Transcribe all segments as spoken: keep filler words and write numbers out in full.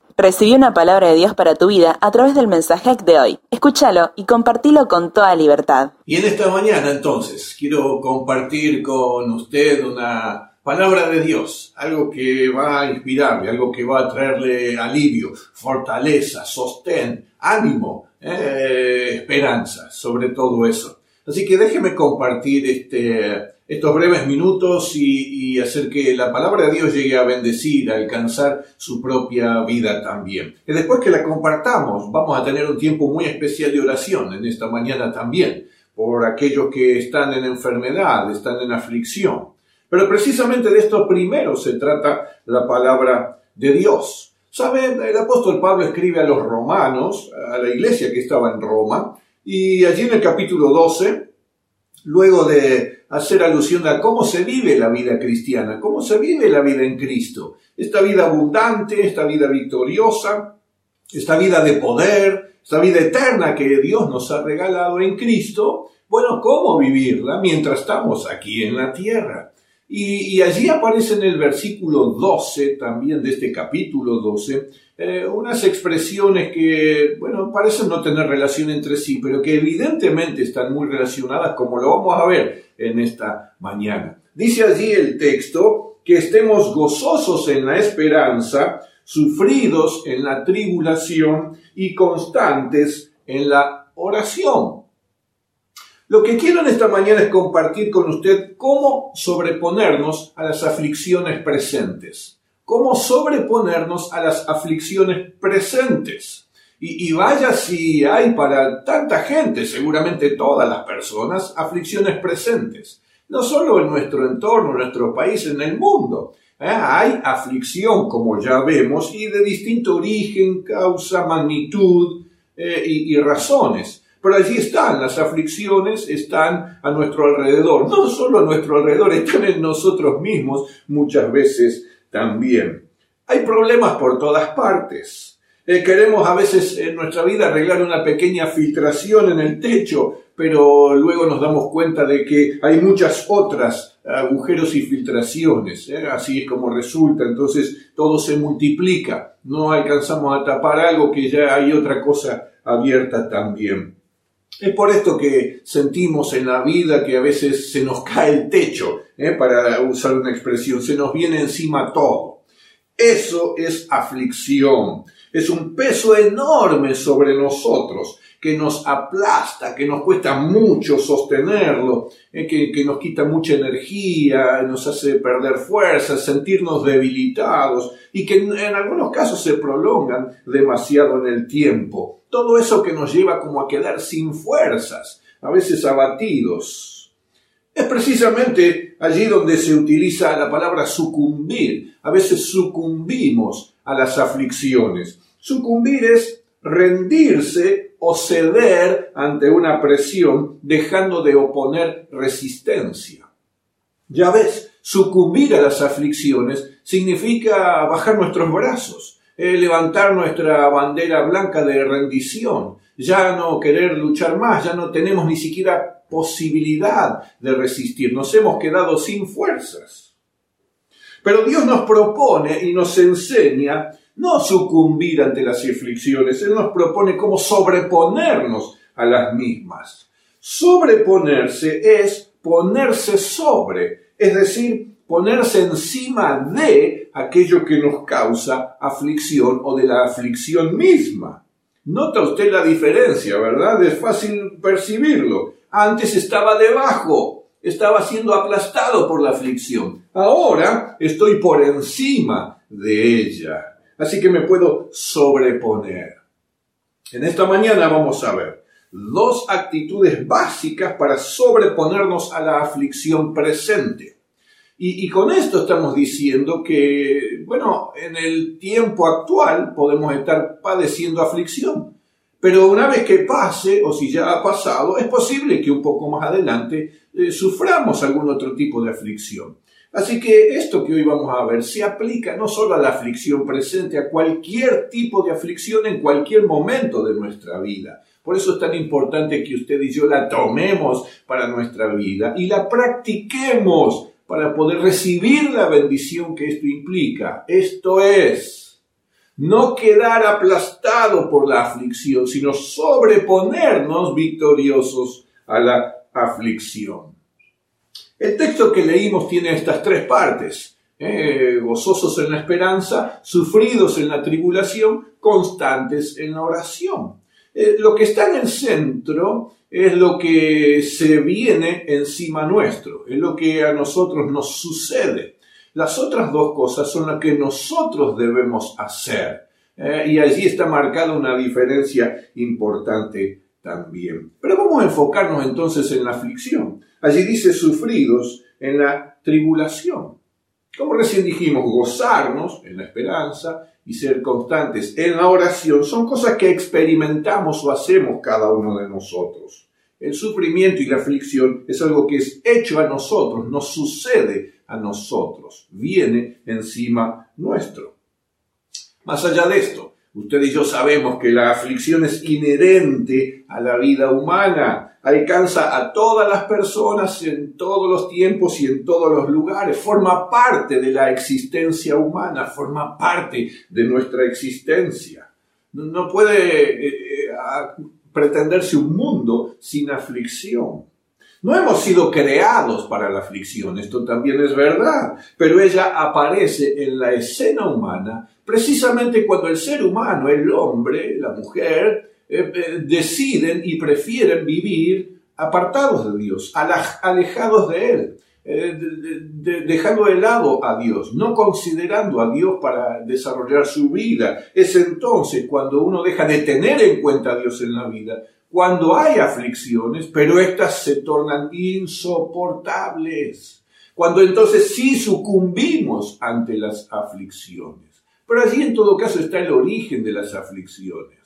Recibí una palabra de Dios para tu vida a través del mensaje de hoy. Escúchalo y compartilo con toda libertad. Y en esta mañana, entonces, quiero compartir con usted una palabra de Dios, algo que va a inspirarle, algo que va a traerle alivio, fortaleza, sostén, ánimo, eh, esperanza, sobre todo eso. Así que déjeme compartir este... estos breves minutos y, y hacer que la palabra de Dios llegue a bendecir, a alcanzar su propia vida también. Y después que la compartamos, vamos a tener un tiempo muy especial de oración en esta mañana también, por aquellos que están en enfermedad, están en aflicción. Pero precisamente de esto primero se trata la palabra de Dios. ¿Saben? El apóstol Pablo escribe a los romanos, a la iglesia que estaba en Roma, y allí en el capítulo doce, luego de hacer alusión a cómo se vive la vida cristiana, cómo se vive la vida en Cristo, esta vida abundante, esta vida victoriosa, esta vida de poder, esta vida eterna que Dios nos ha regalado en Cristo, bueno, ¿cómo vivirla mientras estamos aquí en la tierra? Y, y allí aparece en el versículo doce, también de este capítulo doce, eh, unas expresiones que, bueno, parecen no tener relación entre sí, pero que evidentemente están muy relacionadas, como lo vamos a ver en esta mañana. Dice allí el texto que estemos gozosos en la esperanza, sufridos en la tribulación y constantes en la oración. Lo que quiero en esta mañana es compartir con usted cómo sobreponernos a las aflicciones presentes. Cómo sobreponernos a las aflicciones presentes. Y, y vaya si hay para tanta gente, seguramente todas las personas, aflicciones presentes. No solo en nuestro entorno, en nuestro país, en el mundo. ¿Eh? Hay aflicción, como ya vemos, y de distinto origen, causa, magnitud eh, y, y razones. Pero allí están, las aflicciones están a nuestro alrededor. No solo a nuestro alrededor, están en nosotros mismos muchas veces también. Hay problemas por todas partes. Eh, queremos a veces en nuestra vida arreglar una pequeña filtración en el techo, pero luego nos damos cuenta de que hay muchas otras agujeros y filtraciones. ¿eh? Así es como resulta, entonces todo se multiplica. No alcanzamos a tapar algo que ya hay otra cosa abierta también. Es por esto que sentimos en la vida que a veces se nos cae el techo, ¿eh? para usar una expresión, se nos viene encima todo. Eso es aflicción, es un peso enorme sobre nosotros que nos aplasta, que nos cuesta mucho sostenerlo, ¿eh? que, que nos quita mucha energía, nos hace perder fuerzas, sentirnos debilitados y que en, en algunos casos se prolongan demasiado en el tiempo. Todo eso que nos lleva como a quedar sin fuerzas, a veces abatidos. Es precisamente allí donde se utiliza la palabra sucumbir. A veces sucumbimos a las aflicciones. Sucumbir es rendirse o ceder ante una presión, dejando de oponer resistencia. Ya ves, sucumbir a las aflicciones significa bajar nuestros brazos. Eh, levantar nuestra bandera blanca de rendición, ya no querer luchar más, ya no tenemos ni siquiera posibilidad de resistir, nos hemos quedado sin fuerzas. Pero Dios nos propone y nos enseña no sucumbir ante las aflicciones, Él nos propone cómo sobreponernos a las mismas. Sobreponerse es ponerse sobre, es decir, ponerse encima de aquello que nos causa aflicción o de la aflicción misma. Nota usted la diferencia, ¿verdad? Es fácil percibirlo. Antes estaba debajo, estaba siendo aplastado por la aflicción. Ahora estoy por encima de ella. Así que me puedo sobreponer. En esta mañana vamos a ver dos actitudes básicas para sobreponernos a la aflicción presente. Y, y con esto estamos diciendo que, bueno, en el tiempo actual podemos estar padeciendo aflicción. Pero una vez que pase, o si ya ha pasado, es posible que un poco más adelante eh, suframos algún otro tipo de aflicción. Así que esto que hoy vamos a ver se aplica no solo a la aflicción presente, a cualquier tipo de aflicción en cualquier momento de nuestra vida. Por eso es tan importante que usted y yo la tomemos para nuestra vida y la practiquemos para poder recibir la bendición que esto implica. Esto es, No quedar aplastado por la aflicción, sino sobreponernos victoriosos a la aflicción. El texto que leímos tiene estas tres partes. Eh, gozosos en la esperanza, sufridos en la tribulación, constantes en la oración. Eh, lo que está en el centro es lo que se viene encima nuestro, es lo que a nosotros nos sucede. Las otras dos cosas son las que nosotros debemos hacer. Eh, y allí está marcada una diferencia importante también. Pero vamos a enfocarnos entonces en la aflicción. Allí dice sufridos en la tribulación. Como recién dijimos, gozarnos en la esperanza y ser constantes en la oración son cosas que experimentamos o hacemos cada uno de nosotros. El sufrimiento y la aflicción es algo que es hecho a nosotros, nos sucede a nosotros, viene encima nuestro. Más allá de esto, usted y yo sabemos que la aflicción es inherente a la vida humana, alcanza a todas las personas en todos los tiempos y en todos los lugares, forma parte de la existencia humana, forma parte de nuestra existencia. No puede eh, pretenderse un mundo sin aflicción. No hemos sido creados para la aflicción, esto también es verdad, pero ella aparece en la escena humana precisamente cuando el ser humano, el hombre, la mujer, eh, eh, deciden y prefieren vivir apartados de Dios, alejados de Él, eh, de, de, dejando de lado a Dios, no considerando a Dios para desarrollar su vida. Es entonces cuando uno deja de tener en cuenta a Dios en la vida, cuando hay aflicciones, pero éstas se tornan insoportables. Cuando entonces sí sucumbimos ante las aflicciones. Pero allí en todo caso está el origen de las aflicciones.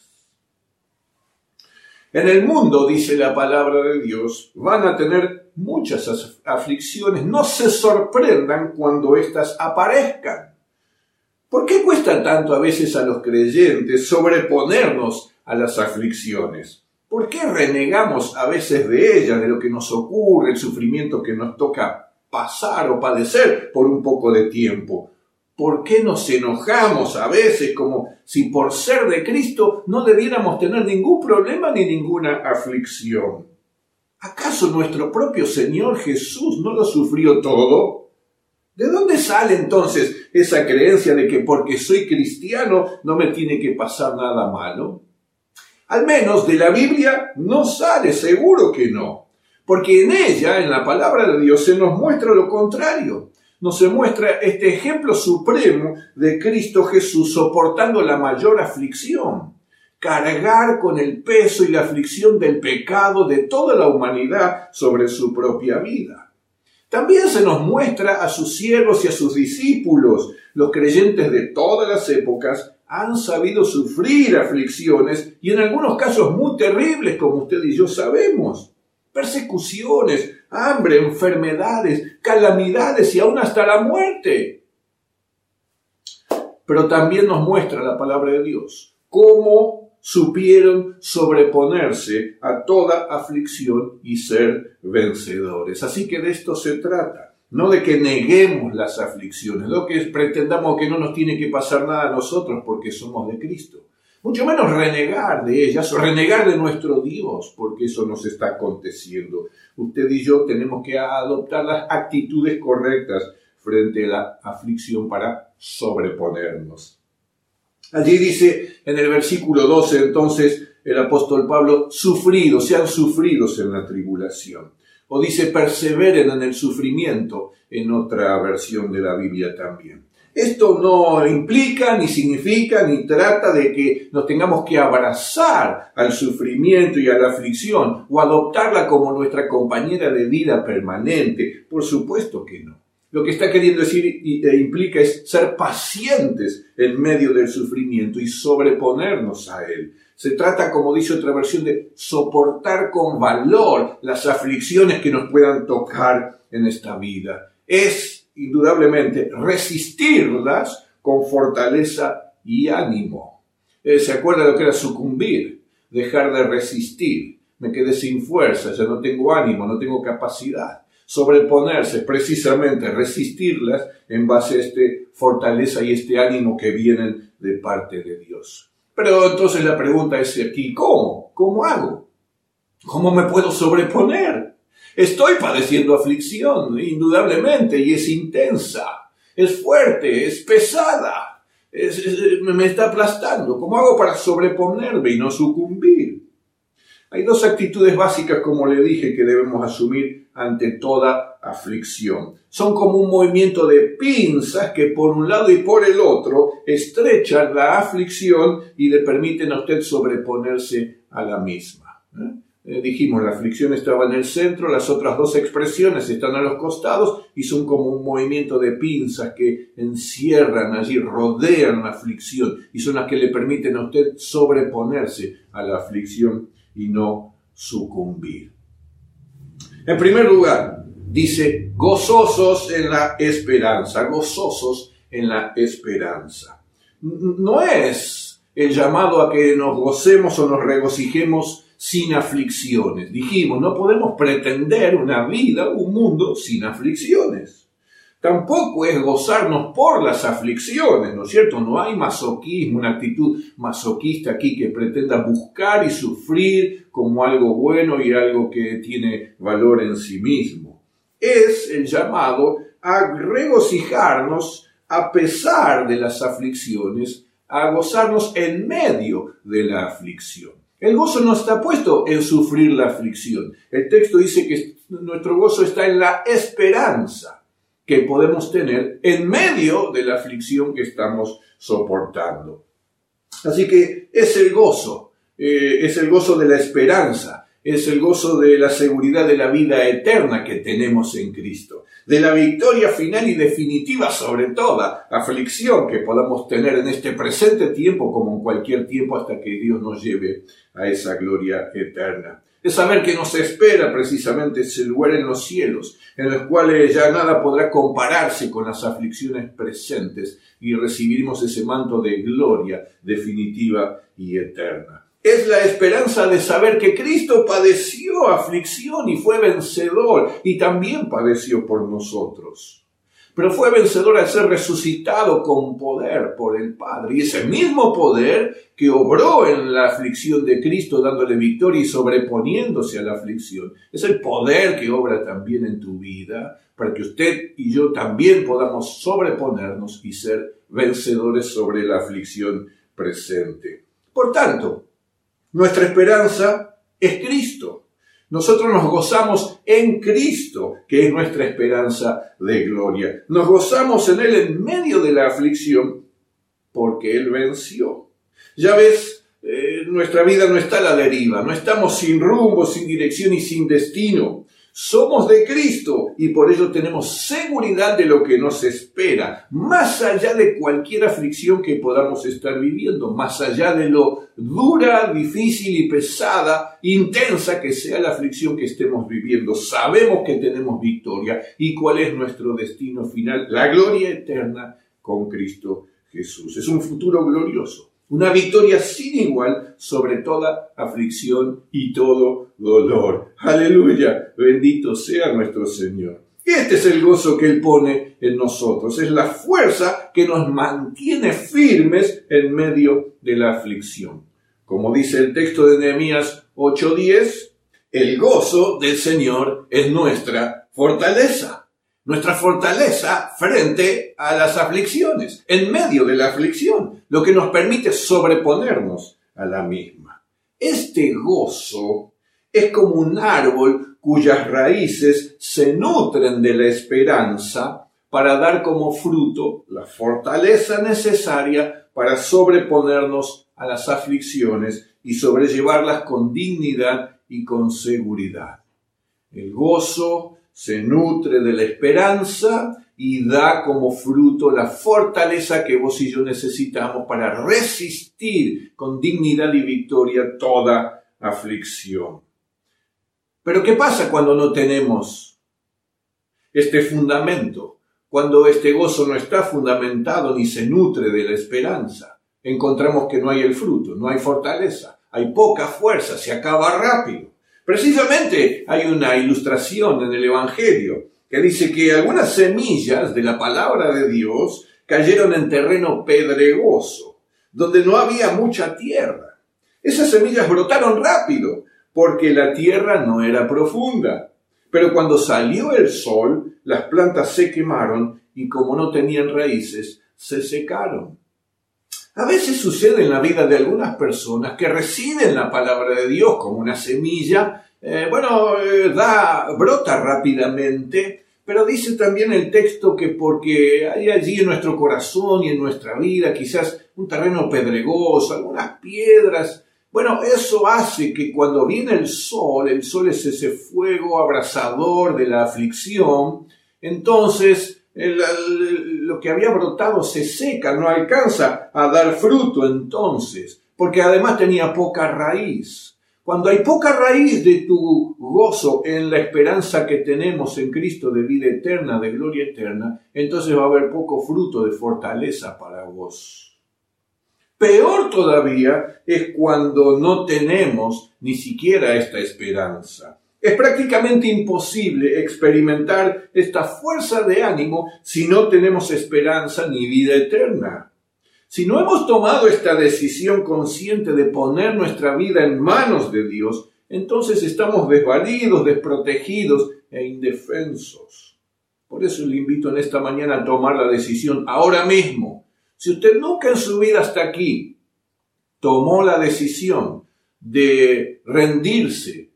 En el mundo, dice la palabra de Dios, van a tener muchas aflicciones. No se sorprendan cuando éstas aparezcan. ¿Por qué cuesta tanto a veces a los creyentes sobreponernos a las aflicciones? ¿Por qué renegamos a veces de ellas, de lo que nos ocurre, el sufrimiento que nos toca pasar o padecer por un poco de tiempo? ¿Por qué nos enojamos a veces como si por ser de Cristo no debiéramos tener ningún problema ni ninguna aflicción? ¿Acaso nuestro propio Señor Jesús no lo sufrió todo? ¿De dónde sale entonces esa creencia de que porque soy cristiano no me tiene que pasar nada malo? Al menos de la Biblia no sale, seguro que no. Porque en ella, en la palabra de Dios, se nos muestra lo contrario. Nos muestra este ejemplo supremo de Cristo Jesús soportando la mayor aflicción. Cargar con el peso y la aflicción del pecado de toda la humanidad sobre su propia vida. También se nos muestra a sus siervos y a sus discípulos. Los creyentes de todas las épocas han sabido sufrir aflicciones y en algunos casos muy terribles, como usted y yo sabemos. Persecuciones, hambre, enfermedades, calamidades y aún hasta la muerte. Pero también nos muestra la palabra de Dios cómo supieron sobreponerse a toda aflicción y ser vencedores. Así que de esto se trata. No de que neguemos las aflicciones, no que pretendamos que no nos tiene que pasar nada a nosotros porque somos de Cristo. Mucho menos renegar de ellas o renegar de nuestro Dios, porque eso nos está aconteciendo. Usted y yo tenemos que adoptar las actitudes correctas frente a la aflicción para sobreponernos. Allí dice en el versículo doce, entonces, el apóstol Pablo, sufridos, sean sufridos en la tribulación. O dice, perseveren en el sufrimiento, en otra versión de la Biblia también. Esto no implica, ni significa, ni trata de que nos tengamos que abrazar al sufrimiento y a la aflicción, o adoptarla como nuestra compañera de vida permanente. Por supuesto que no. Lo que está queriendo decir e implica es ser pacientes en medio del sufrimiento y sobreponernos a él. Se trata, como dice otra versión, de soportar con valor las aflicciones que nos puedan tocar en esta vida. Es, indudablemente, resistirlas con fortaleza y ánimo. Eh, ¿Se acuerda de lo que era sucumbir? Dejar de resistir. Me quedé sin fuerza, ya no tengo ánimo, no tengo capacidad. sobreponerse, precisamente resistirlas en base a esta fortaleza y este ánimo que vienen de parte de Dios. Pero entonces la pregunta es aquí, ¿cómo? ¿Cómo hago? ¿Cómo me puedo sobreponer? Estoy padeciendo aflicción, indudablemente, y es intensa, es fuerte, es pesada, es, es, me está aplastando. ¿Cómo hago para sobreponerme y no sucumbir? Hay dos actitudes básicas, como le dije, que debemos asumir ante toda aflicción. Son como un movimiento de pinzas que por un lado y por el otro estrechan la aflicción y le permiten a usted sobreponerse a la misma. ¿Eh? Eh, dijimos, la aflicción estaba en el centro, las otras dos expresiones están a los costados y son como un movimiento de pinzas que encierran allí, rodean la aflicción y son las que le permiten a usted sobreponerse a la aflicción y no sucumbir. En primer lugar, dice, gozosos en la esperanza, gozosos en la esperanza. No es el llamado a que nos gocemos o nos regocijemos sin aflicciones. Dijimos, no podemos pretender una vida, un mundo sin aflicciones. Tampoco es gozarnos por las aflicciones, ¿no es cierto? No hay masoquismo, una actitud masoquista aquí que pretenda buscar y sufrir como algo bueno y algo que tiene valor en sí mismo. Es el llamado a regocijarnos a pesar de las aflicciones, a gozarnos en medio de la aflicción. El gozo no está puesto en sufrir la aflicción. El texto dice que nuestro gozo está en la esperanza que podemos tener en medio de la aflicción que estamos soportando. Así que es el gozo, eh, es el gozo de la esperanza, es el gozo de la seguridad de la vida eterna que tenemos en Cristo, de la victoria final y definitiva sobre toda aflicción que podamos tener en este presente tiempo como en cualquier tiempo hasta que Dios nos lleve a esa gloria eterna. Es saber que nos espera precisamente ese lugar en los cielos, en los cuales ya nada podrá compararse con las aflicciones presentes y recibiremos ese manto de gloria definitiva y eterna. Es la esperanza de saber que Cristo padeció aflicción y fue vencedor y también padeció por nosotros. Pero fue vencedor al ser resucitado con poder por el Padre. Y ese mismo poder que obró en la aflicción de Cristo, dándole victoria y sobreponiéndose a la aflicción, es el poder que obra también en tu vida, para que usted y yo también podamos sobreponernos y ser vencedores sobre la aflicción presente. Por tanto, nuestra esperanza es Cristo. Nosotros nos gozamos en Cristo, que es nuestra esperanza de gloria. Nos gozamos en Él en medio de la aflicción, porque Él venció. Ya ves, eh, nuestra vida no está a la deriva, no estamos sin rumbo, sin dirección y sin destino. Somos de Cristo y por ello tenemos seguridad de lo que nos espera, más allá de cualquier aflicción que podamos estar viviendo, más allá de lo dura, difícil y pesada, intensa que sea la aflicción que estemos viviendo. Sabemos que tenemos victoria y cuál es nuestro destino final, la gloria eterna con Cristo Jesús. Es un futuro glorioso. Una victoria sin igual sobre toda aflicción y todo dolor. ¡Aleluya! Bendito sea nuestro Señor. Este es el gozo que Él pone en nosotros. Es la fuerza que nos mantiene firmes en medio de la aflicción. Como dice el texto de Nehemías ocho diez, el gozo del Señor es nuestra fortaleza. Nuestra fortaleza frente a las aflicciones, en medio de la aflicción, lo que nos permite sobreponernos a la misma. Este gozo es como un árbol cuyas raíces se nutren de la esperanza para dar como fruto la fortaleza necesaria para sobreponernos a las aflicciones y sobrellevarlas con dignidad y con seguridad. El gozo se nutre de la esperanza y da como fruto la fortaleza que vos y yo necesitamos para resistir con dignidad y victoria toda aflicción. Pero ¿qué pasa cuando no tenemos este fundamento? Cuando este gozo no está fundamentado ni se nutre de la esperanza. Encontramos que no hay el fruto, no hay fortaleza, hay poca fuerza, se acaba rápido. Precisamente hay una ilustración en el Evangelio que dice que algunas semillas de la palabra de Dios cayeron en terreno pedregoso, donde no había mucha tierra. Esas semillas brotaron rápido, porque la tierra no era profunda. Pero cuando salió el sol, las plantas se quemaron y como no tenían raíces, se secaron. A veces sucede en la vida de algunas personas que reciben la palabra de Dios como una semilla, eh, bueno, eh, da, brota rápidamente, pero dice también el texto que porque hay allí en nuestro corazón y en nuestra vida quizás un terreno pedregoso, algunas piedras, bueno, eso hace que cuando viene el sol, el sol es ese fuego abrasador de la aflicción, entonces el, el, lo que había brotado se seca, no alcanza a dar fruto entonces, porque además tenía poca raíz. Cuando hay poca raíz de tu gozo en la esperanza que tenemos en Cristo de vida eterna, de gloria eterna, entonces va a haber poco fruto de fortaleza para vos. Peor todavía es cuando no tenemos ni siquiera esta esperanza. Es prácticamente imposible experimentar esta fuerza de ánimo si no tenemos esperanza ni vida eterna. Si no hemos tomado esta decisión consciente de poner nuestra vida en manos de Dios, entonces estamos desvalidos, desprotegidos e indefensos. Por eso le invito en esta mañana a tomar la decisión ahora mismo. Si usted nunca en su vida hasta aquí tomó la decisión de rendirse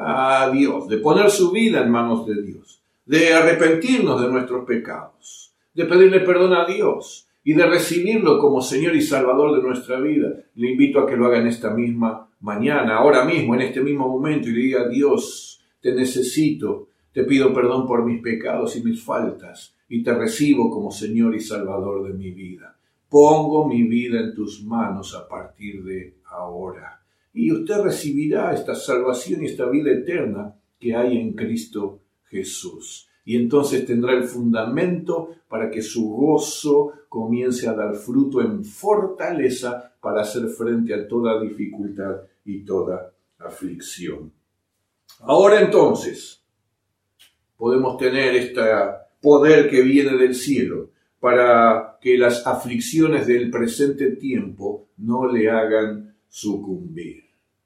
a Dios, de poner su vida en manos de Dios, de arrepentirnos de nuestros pecados, de pedirle perdón a Dios y de recibirlo como Señor y Salvador de nuestra vida, le invito a que lo haga en esta misma mañana, ahora mismo, en este mismo momento, y le diga: Dios, te necesito, te pido perdón por mis pecados y mis faltas, y te recibo como Señor y Salvador de mi vida. Pongo mi vida en tus manos a partir de ahora. Y usted recibirá esta salvación y esta vida eterna que hay en Cristo Jesús. Y entonces tendrá el fundamento para que su gozo comience a dar fruto en fortaleza para hacer frente a toda dificultad y toda aflicción. Ahora entonces podemos tener este poder que viene del cielo para que las aflicciones del presente tiempo no le hagan sucumbir.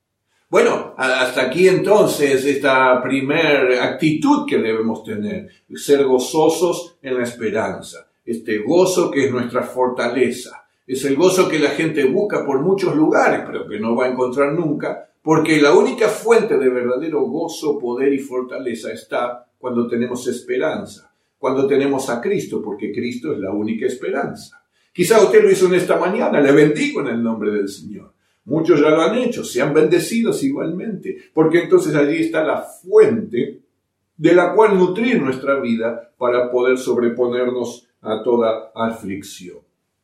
Bueno, hasta aquí entonces esta primera actitud que debemos tener, ser gozosos en la esperanza. Este gozo que es nuestra fortaleza, es el gozo que la gente busca por muchos lugares, pero que no va a encontrar nunca, porque la única fuente de verdadero gozo, poder y fortaleza está cuando tenemos esperanza. Cuando tenemos a Cristo, porque Cristo es la única esperanza. Quizá usted lo hizo en esta mañana, le bendigo en el nombre del Señor. Muchos ya lo han hecho, sean bendecidos igualmente, porque entonces allí está la fuente de la cual nutrir nuestra vida para poder sobreponernos a toda aflicción.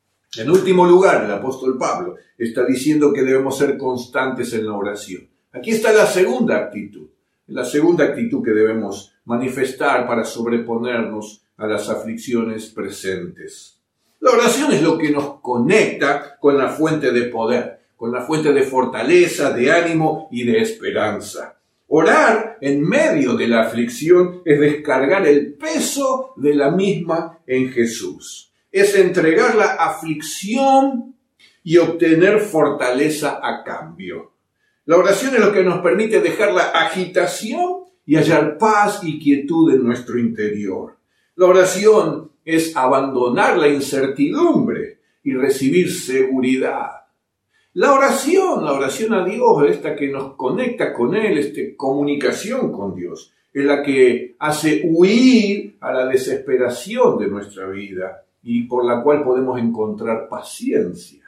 En último lugar, el apóstol Pablo está diciendo que debemos ser constantes en la oración. Aquí está la segunda actitud. La segunda actitud que debemos manifestar para sobreponernos a las aflicciones presentes. La oración es lo que nos conecta con la fuente de poder, con la fuente de fortaleza, de ánimo y de esperanza. Orar en medio de la aflicción es descargar el peso de la misma en Jesús. Es entregar la aflicción y obtener fortaleza a cambio. La oración es lo que nos permite dejar la agitación y hallar paz y quietud en nuestro interior. La oración es abandonar la incertidumbre y recibir seguridad. La oración, la oración a Dios, esta que nos conecta con Él, esta comunicación con Dios, es la que hace huir a la desesperación de nuestra vida y por la cual podemos encontrar paciencia.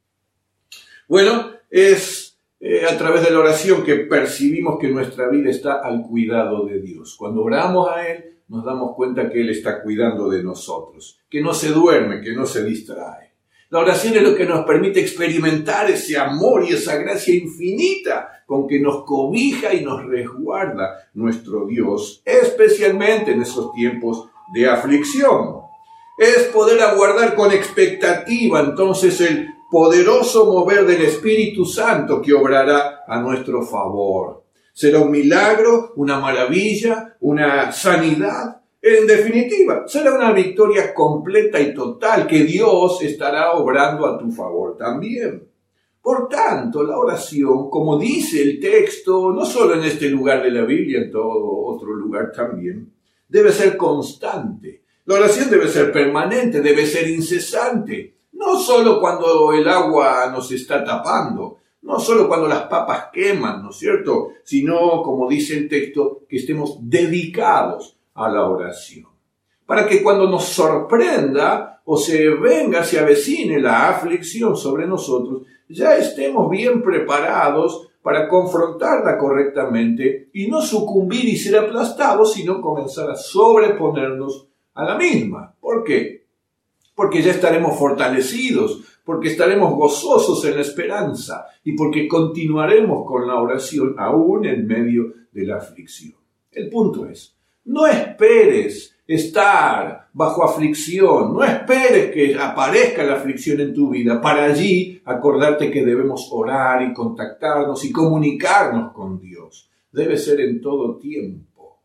Bueno, es Eh, a través de la oración que percibimos que nuestra vida está al cuidado de Dios. Cuando oramos a Él, nos damos cuenta que Él está cuidando de nosotros, que no se duerme, que no se distrae. La oración es lo que nos permite experimentar ese amor y esa gracia infinita con que nos cobija y nos resguarda nuestro Dios, especialmente en esos tiempos de aflicción. Es poder aguardar con expectativa entonces el poderoso mover del Espíritu Santo que obrará a nuestro favor. Será un milagro, una maravilla, una sanidad. En definitiva, será una victoria completa y total que Dios estará obrando a tu favor también. Por tanto, la oración, como dice el texto, no solo en este lugar de la Biblia, en todo otro lugar también, debe ser constante. La oración debe ser permanente, debe ser incesante. No solo cuando el agua nos está tapando, no solo cuando las papas queman, ¿no es cierto? Sino, como dice el texto, que estemos dedicados a la oración. Para que cuando nos sorprenda o se venga, se avecine la aflicción sobre nosotros, ya estemos bien preparados para confrontarla correctamente y no sucumbir y ser aplastados, sino comenzar a sobreponernos a la misma. ¿Por qué? Porque ya estaremos fortalecidos, porque estaremos gozosos en la esperanza y porque continuaremos con la oración aún en medio de la aflicción. El punto es, no esperes estar bajo aflicción, no esperes que aparezca la aflicción en tu vida para allí acordarte que debemos orar y contactarnos y comunicarnos con Dios. Debe ser en todo tiempo.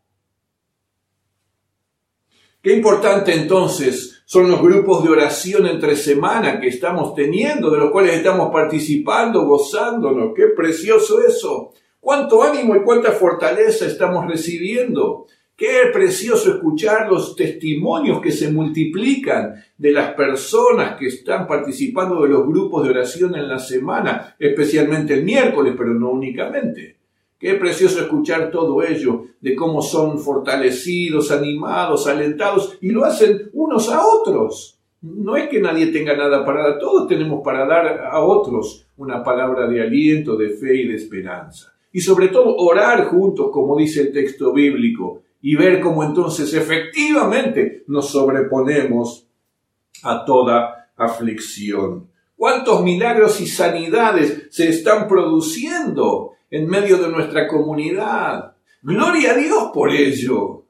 Qué importante entonces son los grupos de oración entre semana que estamos teniendo, de los cuales estamos participando, gozándonos. Qué precioso eso. Cuánto ánimo y cuánta fortaleza estamos recibiendo. Qué precioso escuchar los testimonios que se multiplican de las personas que están participando de los grupos de oración en la semana, especialmente el miércoles, pero no únicamente. Qué precioso escuchar todo ello, de cómo son fortalecidos, animados, alentados, y lo hacen unos a otros. No es que nadie tenga nada para dar, todos tenemos para dar a otros una palabra de aliento, de fe y de esperanza. Y sobre todo orar juntos, como dice el texto bíblico, y ver cómo entonces efectivamente nos sobreponemos a toda aflicción. ¿Cuántos milagros y sanidades se están produciendo en medio de nuestra comunidad? Gloria a Dios por ello.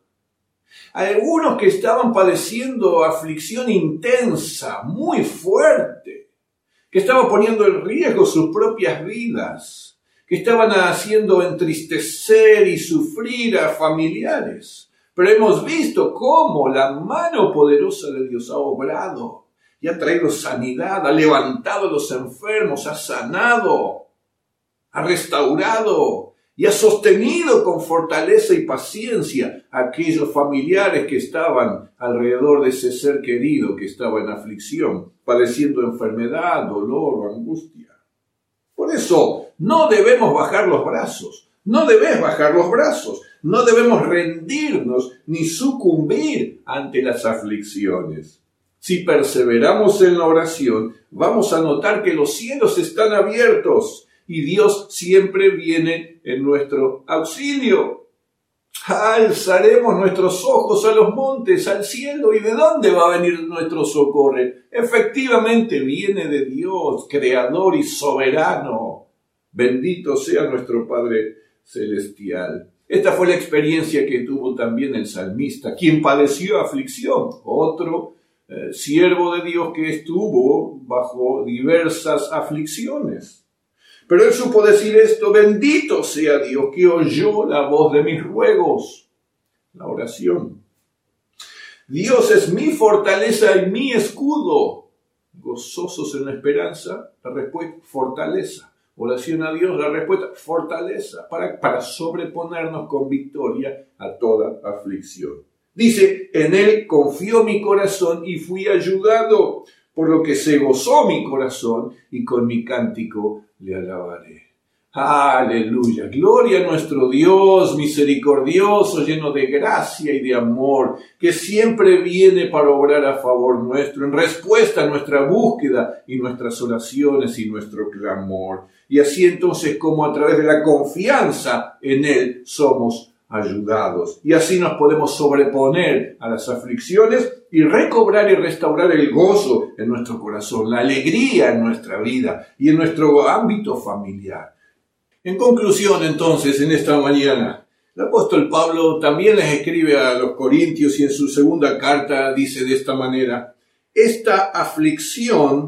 Algunos que estaban padeciendo aflicción intensa, muy fuerte, que estaban poniendo en riesgo sus propias vidas, que estaban haciendo entristecer y sufrir a familiares. Pero hemos visto cómo la mano poderosa de Dios ha obrado y ha traído sanidad, ha levantado a los enfermos, ha sanado, ha restaurado y ha sostenido con fortaleza y paciencia a aquellos familiares que estaban alrededor de ese ser querido que estaba en aflicción, padeciendo enfermedad, dolor o angustia. Por eso, no debemos bajar los brazos, no debes bajar los brazos, no debemos rendirnos ni sucumbir ante las aflicciones. Si perseveramos en la oración, vamos a notar que los cielos están abiertos y Dios siempre viene en nuestro auxilio. Alzaremos nuestros ojos a los montes, al cielo, ¿y de dónde va a venir nuestro socorro? Efectivamente viene de Dios, creador y soberano. Bendito sea nuestro Padre Celestial. Esta fue la experiencia que tuvo también el salmista, quien padeció aflicción, otro eh, siervo de Dios que estuvo bajo diversas aflicciones. Pero él supo decir esto: bendito sea Dios que oyó la voz de mis ruegos. La oración. Dios es mi fortaleza y mi escudo. Gozosos en la esperanza, la respuesta, fortaleza. Oración a Dios, la respuesta, fortaleza, para, para sobreponernos con victoria a toda aflicción. Dice, en él confió mi corazón y fui ayudado, por lo que se gozó mi corazón y con mi cántico le alabaré. Aleluya, gloria a nuestro Dios misericordioso, lleno de gracia y de amor, que siempre viene para obrar a favor nuestro, en respuesta a nuestra búsqueda y nuestras oraciones y nuestro clamor. Y así entonces, como a través de la confianza en Él somos ayudados. Y así nos podemos sobreponer a las aflicciones y recobrar y restaurar el gozo en nuestro corazón, la alegría en nuestra vida y en nuestro ámbito familiar. En conclusión, entonces, en esta mañana, el apóstol Pablo también les escribe a los Corintios y en su segunda carta dice de esta manera: esta aflicción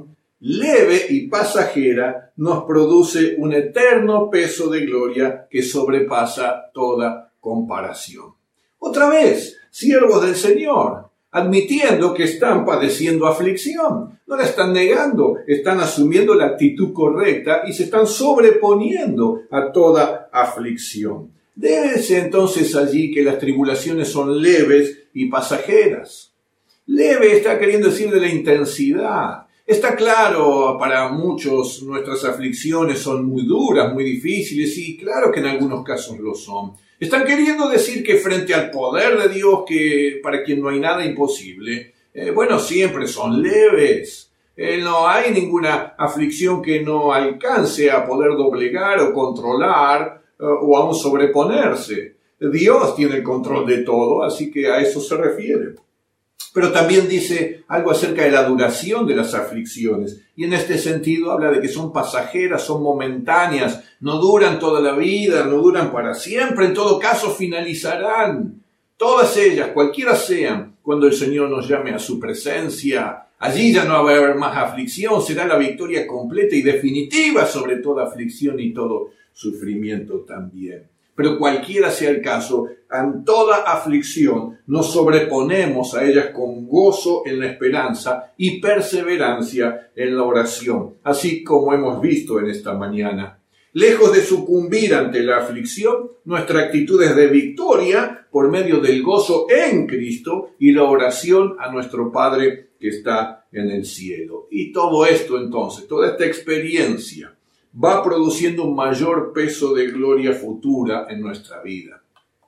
leve y pasajera, nos produce un eterno peso de gloria que sobrepasa toda comparación. Otra vez, siervos del Señor, admitiendo que están padeciendo aflicción. No la están negando, están asumiendo la actitud correcta y se están sobreponiendo a toda aflicción. Debe ser entonces allí que las tribulaciones son leves y pasajeras. Leve está queriendo decir de la intensidad. Está claro, para muchos nuestras aflicciones son muy duras, muy difíciles y claro que en algunos casos lo son. Están queriendo decir que frente al poder de Dios, que para quien no hay nada imposible, eh, bueno, siempre son leves. Eh, no hay ninguna aflicción que no alcance a poder doblegar o controlar eh, o aún sobreponerse. Dios tiene el control de todo, así que a eso se refiere. Pero también dice algo acerca de la duración de las aflicciones. Y en este sentido habla de que son pasajeras, son momentáneas, no duran toda la vida, no duran para siempre. En todo caso finalizarán. Todas ellas, cualquiera sean, cuando el Señor nos llame a su presencia. Allí ya no va a haber más aflicción, será la victoria completa y definitiva sobre toda aflicción y todo sufrimiento también. Pero cualquiera sea el caso, en toda aflicción nos sobreponemos a ellas con gozo en la esperanza y perseverancia en la oración, así como hemos visto en esta mañana. Lejos de sucumbir ante la aflicción, nuestra actitud es de victoria por medio del gozo en Cristo y la oración a nuestro Padre que está en el cielo. Y todo esto entonces, toda esta experiencia, va produciendo un mayor peso de gloria futura en nuestra vida.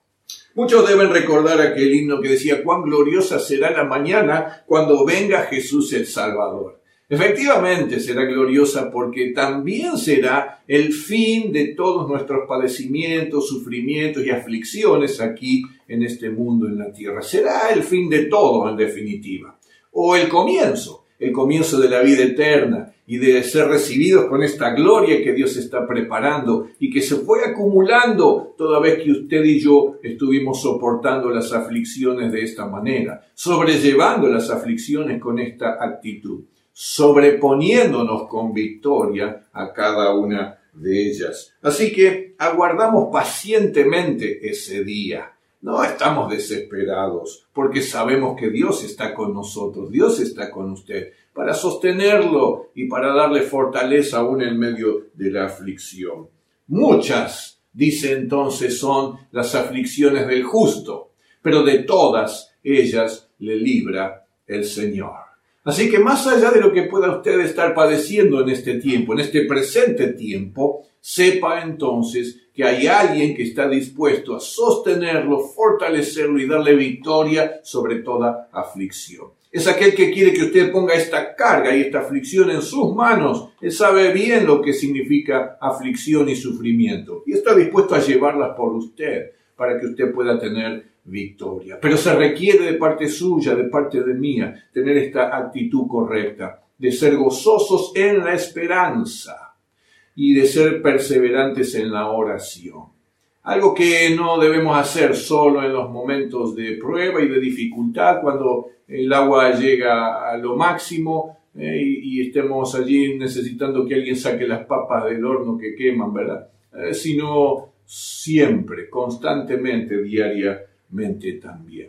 Muchos deben recordar aquel himno que decía: cuán gloriosa será la mañana cuando venga Jesús el Salvador. Efectivamente será gloriosa porque también será el fin de todos nuestros padecimientos, sufrimientos y aflicciones aquí en este mundo, en la tierra. Será el fin de todo en definitiva. O el comienzo, el comienzo de la vida eterna y de ser recibidos con esta gloria que Dios está preparando y que se fue acumulando toda vez que usted y yo estuvimos soportando las aflicciones de esta manera, sobrellevando las aflicciones con esta actitud, sobreponiéndonos con victoria a cada una de ellas. Así que aguardamos pacientemente ese día. No estamos desesperados porque sabemos que Dios está con nosotros, Dios está con usted para sostenerlo y para darle fortaleza aún en medio de la aflicción. Muchas, dice entonces, son las aflicciones del justo, pero de todas ellas le libra el Señor. Así que más allá de lo que pueda usted estar padeciendo en este tiempo, en este presente tiempo, sepa entonces que hay alguien que está dispuesto a sostenerlo, fortalecerlo y darle victoria sobre toda aflicción. Es aquel que quiere que usted ponga esta carga y esta aflicción en sus manos. Él sabe bien lo que significa aflicción y sufrimiento y está dispuesto a llevarlas por usted para que usted pueda tener victoria. Pero se requiere de parte suya, de parte de mía, tener esta actitud correcta, de ser gozosos en la esperanza y de ser perseverantes en la oración. Algo que no debemos hacer solo en los momentos de prueba y de dificultad, cuando el agua llega a lo máximo eh, y, y estemos allí necesitando que alguien saque las papas del horno que queman, ¿verdad? Eh, sino siempre, constantemente, diariamente también.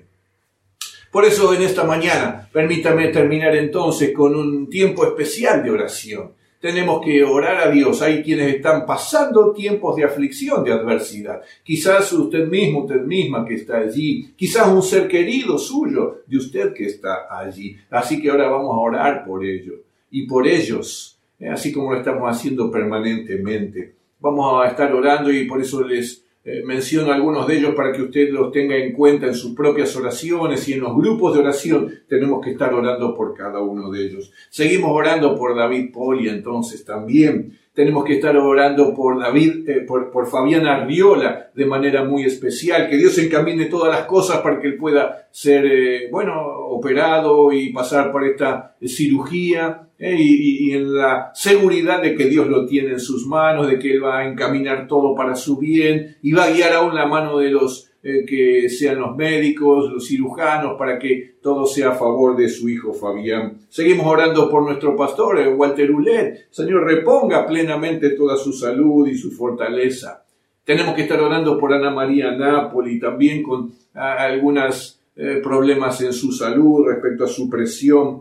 Por eso en esta mañana, permítame terminar entonces con un tiempo especial de oración. Tenemos que orar a Dios. Hay quienes están pasando tiempos de aflicción, de adversidad. Quizás usted mismo, usted misma que está allí. Quizás un ser querido suyo de usted que está allí. Así que ahora vamos a orar por ellos y por ellos, eh, así como lo estamos haciendo permanentemente. Vamos a estar orando y por eso les eh, menciono algunos de ellos para que usted los tenga en cuenta en sus propias oraciones y en los grupos de oración. Tenemos que estar orando por cada uno de ellos. Seguimos orando por David Poli entonces también. Tenemos que estar orando por David, eh, por, por Fabián Arriola de manera muy especial. Que Dios encamine todas las cosas para que él pueda ser, eh, bueno, operado y pasar por esta cirugía eh, y, y en la seguridad de que Dios lo tiene en sus manos, de que Él va a encaminar todo para su bien y va a guiar aún la mano de los eh, que sean los médicos, los cirujanos, para que todo sea a favor de su hijo Fabián. Seguimos orando por nuestro pastor, eh, Walter Ulet. Señor, reponga plenamente toda su salud y su fortaleza. Tenemos que estar orando por Ana María Napoli, también con a, algunos eh, problemas en su salud respecto a su presión.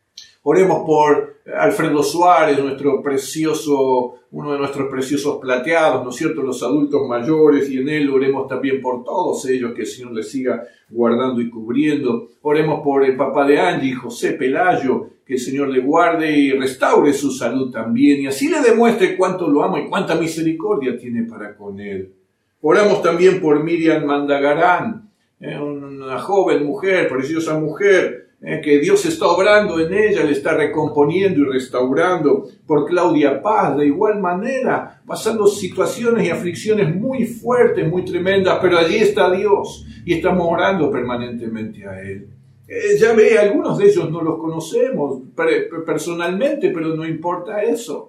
Oremos por Alfredo Suárez, nuestro precioso, uno de nuestros preciosos plateados, ¿no es cierto?, los adultos mayores, y en él oremos también por todos ellos, que el Señor les siga guardando y cubriendo. Oremos por el papá de Angie, José Pelayo, que el Señor le guarde y restaure su salud también, y así le demuestre cuánto lo ama y cuánta misericordia tiene para con él. Oramos también por Miriam Mandagarán, eh, una joven mujer, preciosa mujer, Eh, que Dios está obrando en ella, le está recomponiendo y restaurando. Por Claudia Paz, de igual manera, pasando situaciones y aflicciones muy fuertes, muy tremendas, pero allí está Dios y estamos orando permanentemente a Él. Eh, ya ve, algunos de ellos no los conocemos personalmente, pero no importa eso.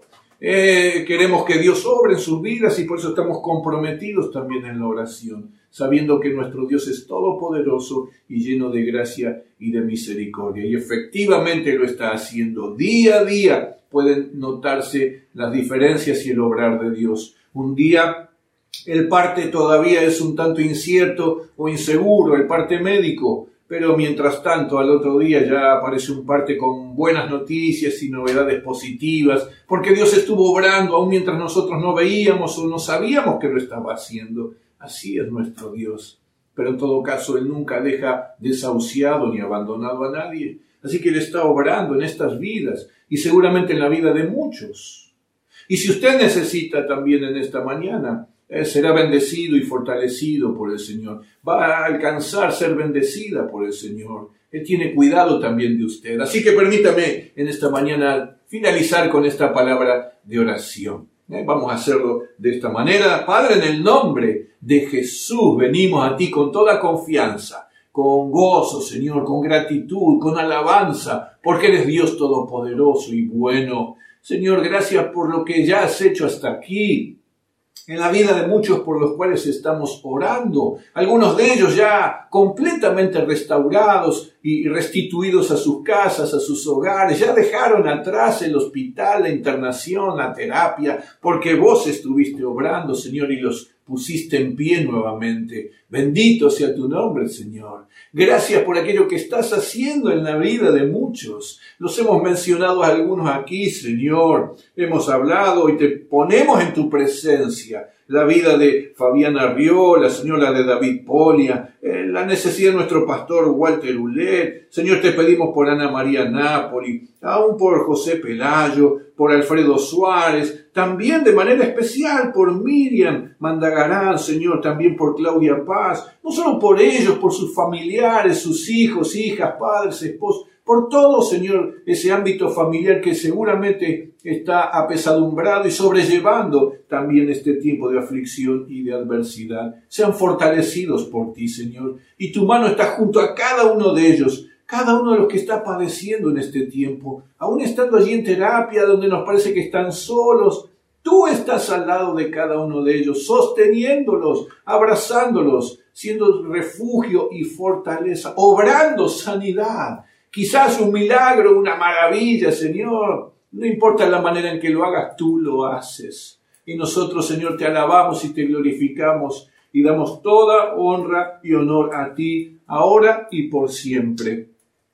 Eh, queremos que Dios obre en sus vidas y por eso estamos comprometidos también en la oración, sabiendo que nuestro Dios es todopoderoso y lleno de gracia y de misericordia. Y efectivamente lo está haciendo. Día a día pueden notarse las diferencias y el obrar de Dios. Un día el parte todavía es un tanto incierto o inseguro, el parte médico, pero mientras tanto al otro día ya aparece un parte con buenas noticias y novedades positivas, porque Dios estuvo obrando aún mientras nosotros no veíamos o no sabíamos que lo estaba haciendo. Así es nuestro Dios. Pero en todo caso, Él nunca deja desahuciado ni abandonado a nadie. Así que Él está obrando en estas vidas y seguramente en la vida de muchos. Y si usted necesita también en esta mañana, eh, será bendecido y fortalecido por el Señor. Va a alcanzar ser bendecida por el Señor. Él tiene cuidado también de usted. Así que permítame en esta mañana finalizar con esta palabra de oración. Eh, vamos a hacerlo de esta manera. Padre, en el nombre de Jesús venimos a ti con toda confianza, con gozo, Señor, con gratitud, con alabanza, porque eres Dios todopoderoso y bueno. Señor, gracias por lo que ya has hecho hasta aquí, en la vida de muchos por los cuales estamos orando, algunos de ellos ya completamente restaurados y restituidos a sus casas, a sus hogares, ya dejaron atrás el hospital, la internación, la terapia, porque vos estuviste obrando, Señor, y los pusiste en pie nuevamente. Bendito sea tu nombre, Señor. Gracias por aquello que estás haciendo en la vida de muchos. Los hemos mencionado a algunos aquí, Señor. Hemos hablado y te ponemos en tu presencia la vida de Fabiana Arriola, Señor, la de David Polia, eh, la necesidad de nuestro pastor Walter Ulet. Señor, te pedimos por Ana María Napoli, aún por José Pelayo, por Alfredo Suárez, también de manera especial por Miriam Mandagarán, Señor, también por Claudia Paz, no solo por ellos, por sus familiares, sus hijos, hijas, padres, esposos, por todo, Señor, ese ámbito familiar que seguramente está apesadumbrado y sobrellevando también este tiempo de aflicción y de adversidad. Sean fortalecidos por ti, Señor, y tu mano está junto a cada uno de ellos, cada uno de los que está padeciendo en este tiempo, aún estando allí en terapia donde nos parece que están solos. Tú estás al lado de cada uno de ellos, sosteniéndolos, abrazándolos, siendo refugio y fortaleza, obrando sanidad. Quizás un milagro, una maravilla, Señor. No importa la manera en que lo hagas, tú lo haces. Y nosotros, Señor, te alabamos y te glorificamos y damos toda honra y honor a ti, ahora y por siempre.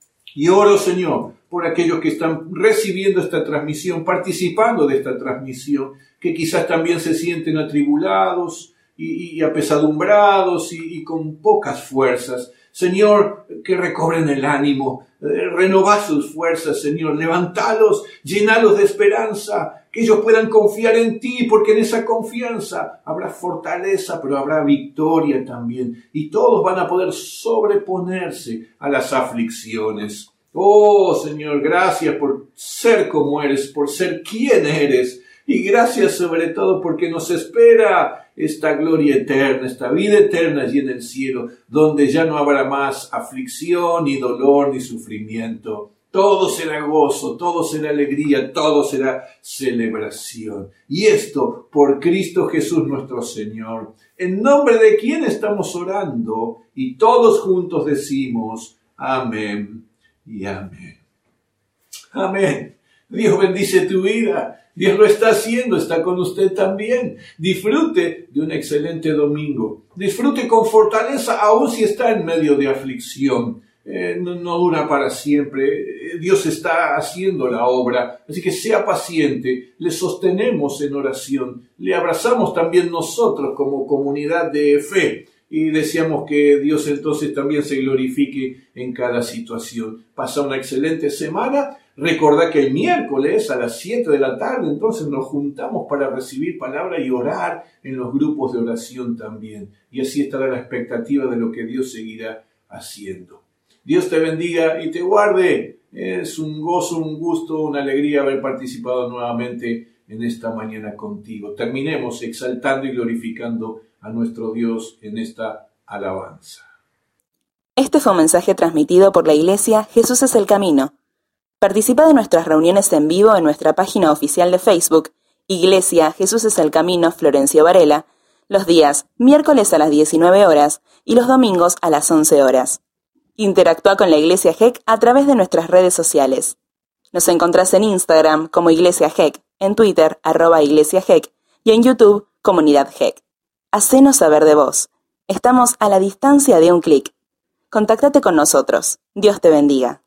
Y oro, Señor, por aquellos que están recibiendo esta transmisión, participando de esta transmisión, que quizás también se sienten atribulados y, y apesadumbrados y, y con pocas fuerzas. Señor, que recobren el ánimo, eh, renová sus fuerzas, Señor, levantalos, llenalos de esperanza, que ellos puedan confiar en ti, porque en esa confianza habrá fortaleza, pero habrá victoria también, y todos van a poder sobreponerse a las aflicciones. Oh, Señor, gracias por ser como eres, por ser quien eres, y gracias sobre todo porque nos espera esta gloria eterna, esta vida eterna allí en el cielo, donde ya no habrá más aflicción, ni dolor, ni sufrimiento. Todo será gozo, todo será alegría, todo será celebración. Y esto por Cristo Jesús nuestro Señor. En nombre de quien estamos orando y todos juntos decimos amén y amén. Amén. Dios bendice tu vida. Dios lo está haciendo, está con usted también. Disfrute de un excelente domingo. Disfrute con fortaleza aun si está en medio de aflicción. Eh, no, no dura para siempre. Dios está haciendo la obra, así que sea paciente. Le sostenemos en oración, le abrazamos también nosotros como comunidad de fe y deseamos que Dios entonces también se glorifique en cada situación. Pasa una excelente semana. Recordá que el miércoles a las siete de la tarde entonces nos juntamos para recibir palabra y orar en los grupos de oración también, y así estará la expectativa de lo que Dios seguirá haciendo. Dios te bendiga y te guarde. Es un gozo, un gusto, una alegría haber participado nuevamente en esta mañana contigo. Terminemos exaltando y glorificando a nuestro Dios en esta alabanza. Este fue un mensaje transmitido por la Iglesia Jesús es el Camino. Participa de nuestras reuniones en vivo en nuestra página oficial de Facebook, Iglesia Jesús es el Camino Florencio Varela, los días miércoles a las diecinueve horas y los domingos a las once horas. Interactúa con la Iglesia G E C a través de nuestras redes sociales. Nos encontrás en Instagram como Iglesia G E C, en Twitter, arroba Iglesia G E C, y en YouTube, Comunidad G E C. Hacenos saber de vos. Estamos a la distancia de un clic. Contáctate con nosotros. Dios te bendiga.